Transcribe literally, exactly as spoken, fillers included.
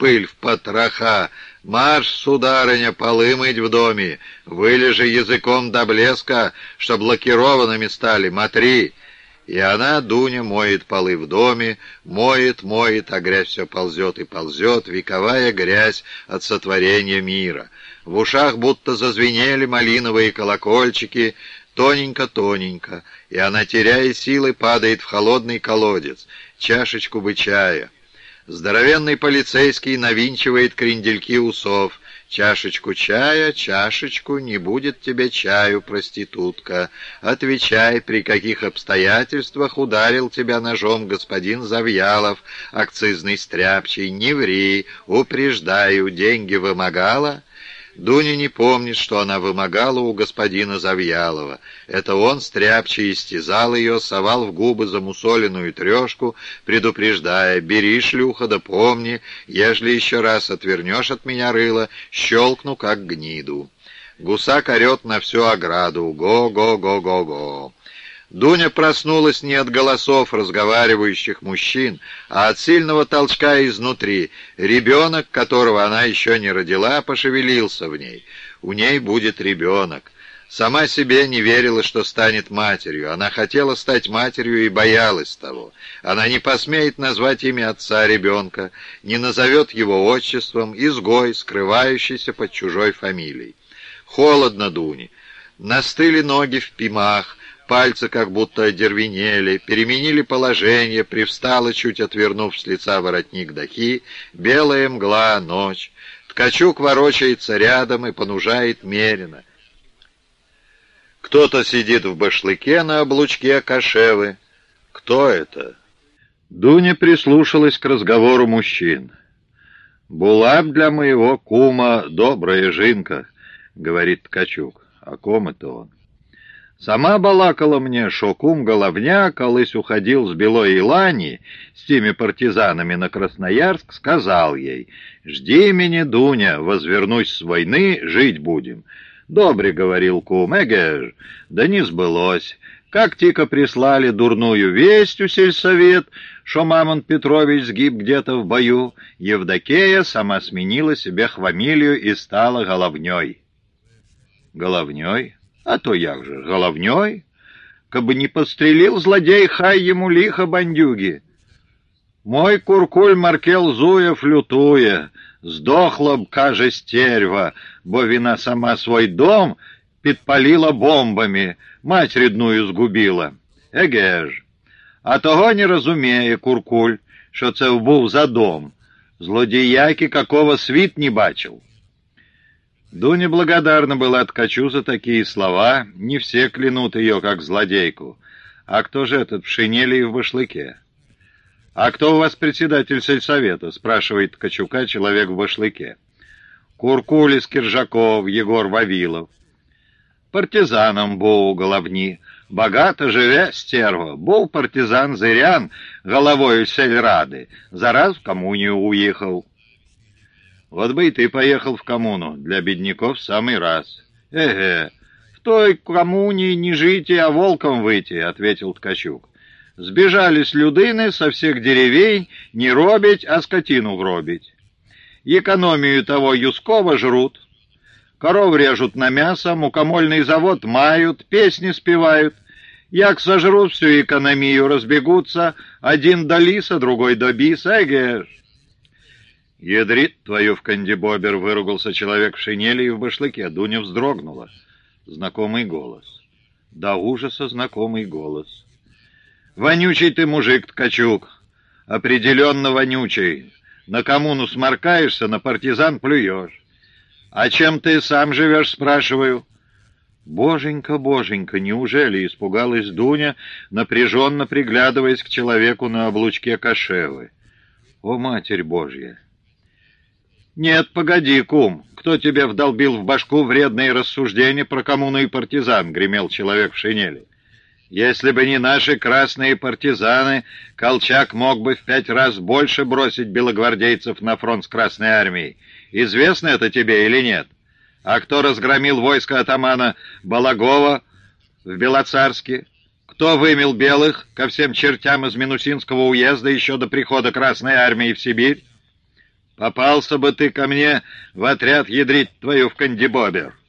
пыль в потроха. Марш, сударыня, полы мыть в доме, вылежи языком до блеска, чтоб лакированными стали, матри». И она, Дуня, моет полы в доме, моет, моет, а грязь все ползет и ползет, вековая грязь от сотворения мира. В ушах будто зазвенели малиновые колокольчики, тоненько-тоненько, и она, теряя силы, падает в холодный колодец, чашечку бы чая. Здоровенный полицейский навинчивает крендельки усов. «Чашечку чая, чашечку, не будет тебе чаю, проститутка. Отвечай, при каких обстоятельствах ударил тебя ножом господин Завьялов, акцизный стряпчий, не ври, упреждаю, деньги вымогала». Дуня не помнит, что она вымогала у господина Завьялова. Это он, стряпчий, истязал ее, совал в губы замусоленную трешку, предупреждая: «Бери, шлюха, да помни, ежели еще раз отвернешь от меня рыло, щелкну, как гниду». Гусак орет на всю ограду: «Го-го-го-го-го». Дуня проснулась не от голосов разговаривающих мужчин, а от сильного толчка изнутри. Ребенок, которого она еще не родила, пошевелился в ней. У ней будет ребенок. Сама себе не верила, что станет матерью. Она хотела стать матерью и боялась того. Она не посмеет назвать имя отца ребенка, не назовет его отчеством, изгой, скрывающийся под чужой фамилией. Холодно Дуне. Настыли ноги в пимах, пальцы как будто одервенели, переменили положение, привстала, чуть отвернув с лица воротник дахи, белая мгла, ночь. Ткачук ворочается рядом и понужает меренно. Кто-то сидит в башлыке на облучке кошевы. Кто это? Дуня прислушалась к разговору мужчин. «Була б для моего кума добрая жинка», — говорит Ткачук. «О ком это он?» «Сама балакала мне, шо кум Головня, колись уходил с Белой Илани с теми партизанами на Красноярск, сказал ей: «Жди меня, Дуня, возвернусь с войны, жить будем». «Добре, — говорил кум, — эге ж, да не сбылось. Как тика прислали дурную весть у сельсовет, шо Мамонт Петрович сгиб где-то в бою, Евдокея сама сменила себе хвамилию и стала Головней». «Головней? А то як же, Головней? Кабы не подстрелил злодей, хай ему лихо, бандюги. Мой куркуль Маркел Зуев лютує, здохла б, каже, стерва, бо вина сама свой дом підпалила бомбами, мать рідную згубила. Еге ж. А того не розуміє куркуль, що це був за дом. Злодіяки какого світ не бачил». Дуня благодарна была Ткачу за такие слова. Не все клянут ее, как злодейку. «А кто же этот в шинели и в башлыке?» «А кто у вас председатель сельсовета?» — спрашивает Ткачука человек в башлыке. «Куркулис Киржаков, Егор Вавилов». «Партизаном был у Головни. Богато живе, стерва. Был партизан Зырян головою сельрады. Зараз в коммунию уехал». «Вот бы и ты поехал в коммуну. Для бедняков в самый раз». «Эге, в той коммуне не жить, а волком выйти», — ответил Ткачук. «Сбежались людыны со всех деревень, не робить, а скотину гробить. Экономию того Юскова жрут, коров режут на мясо, мукомольный завод мают, песни спевают. Як сожрут всю экономию, разбегутся, один до лиса, другой до биса, эге ж». «Ядрит твою в кандибобер!» — выругался человек в шинели и в башлыке. Дуня вздрогнула. Знакомый голос. До ужаса знакомый голос. «Вонючий ты мужик, Ткачук! Определенно вонючий! На коммуну сморкаешься, на партизан плюешь! А чем ты сам живешь, спрашиваю?» «Боженька, боженька, неужели?» — испугалась Дуня, напряженно приглядываясь к человеку на облучке кошевы. «О, Матерь Божья!» «Нет, погоди, кум, кто тебе вдолбил в башку вредные рассуждения про коммуну и партизан?» — гремел человек в шинели. «Если бы не наши красные партизаны, Колчак мог бы в пять раз больше бросить белогвардейцев на фронт с Красной армией. Известно это тебе или нет? А кто разгромил войско атамана Балагова в Белоцарске? Кто вымел белых ко всем чертям из Минусинского уезда еще до прихода Красной армии в Сибирь? Попался бы ты ко мне в отряд ядрить твою в кандибобер.